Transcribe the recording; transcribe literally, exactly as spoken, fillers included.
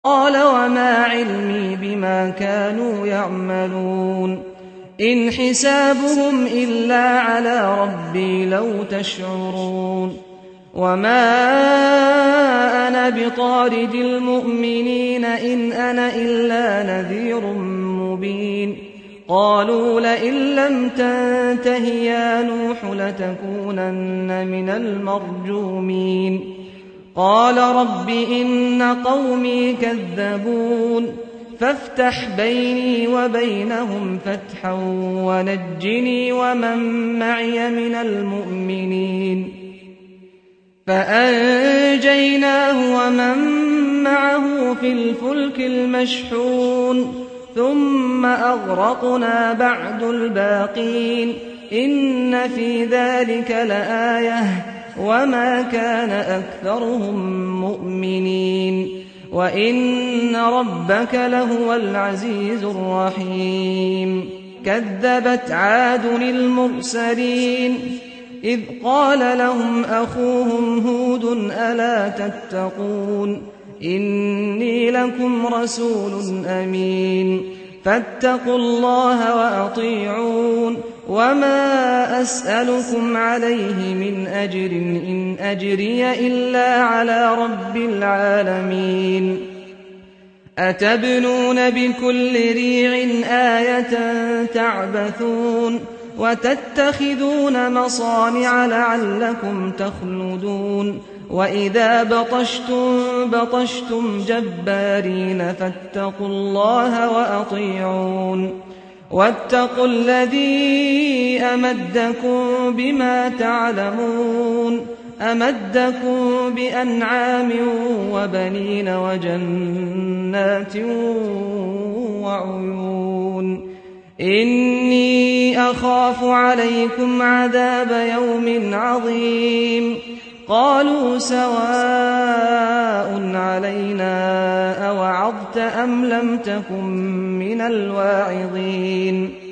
قال وما علمي بما كانوا يعملون إن حسابهم إلا على ربي لو تشعرون وما أنا بطارد المؤمنين إن أنا إلا نذير مبين قالوا لئن لم تنته يا نوح لتكونن من المرجومين قال رب إن قومي كذبون فافتح بيني وبينهم فتحا ونجني ومن معي من المؤمنين فأنجيناه ومن معه في الفلك المشحون ثم أغرقنا بعد الباقين إن في ذلك لآية وما كان أكثرهم مؤمنين وإن ربك لهو العزيز الرحيم كذبت عاد المرسلين إذ قال لهم أخوهم هود ألا تتقون إني لكم رسول أمين فاتقوا الله وأطيعون وما أسألكم عليه من أجر إن أجري إلا على رب العالمين أتبنون بكل ريع آية تعبثون وتتخذون مصانع لعلكم تخلدون وإذا بطشتم بطشتم جبارين فاتقوا الله وأطيعون واتقوا الذي أمدكم بما تعلمون أمدكم بأنعام وبنين وجنات وعيون إني أخاف عليكم عذاب يوم عظيم قالوا سواء علينا أوعظت أم لم تكن من الواعظين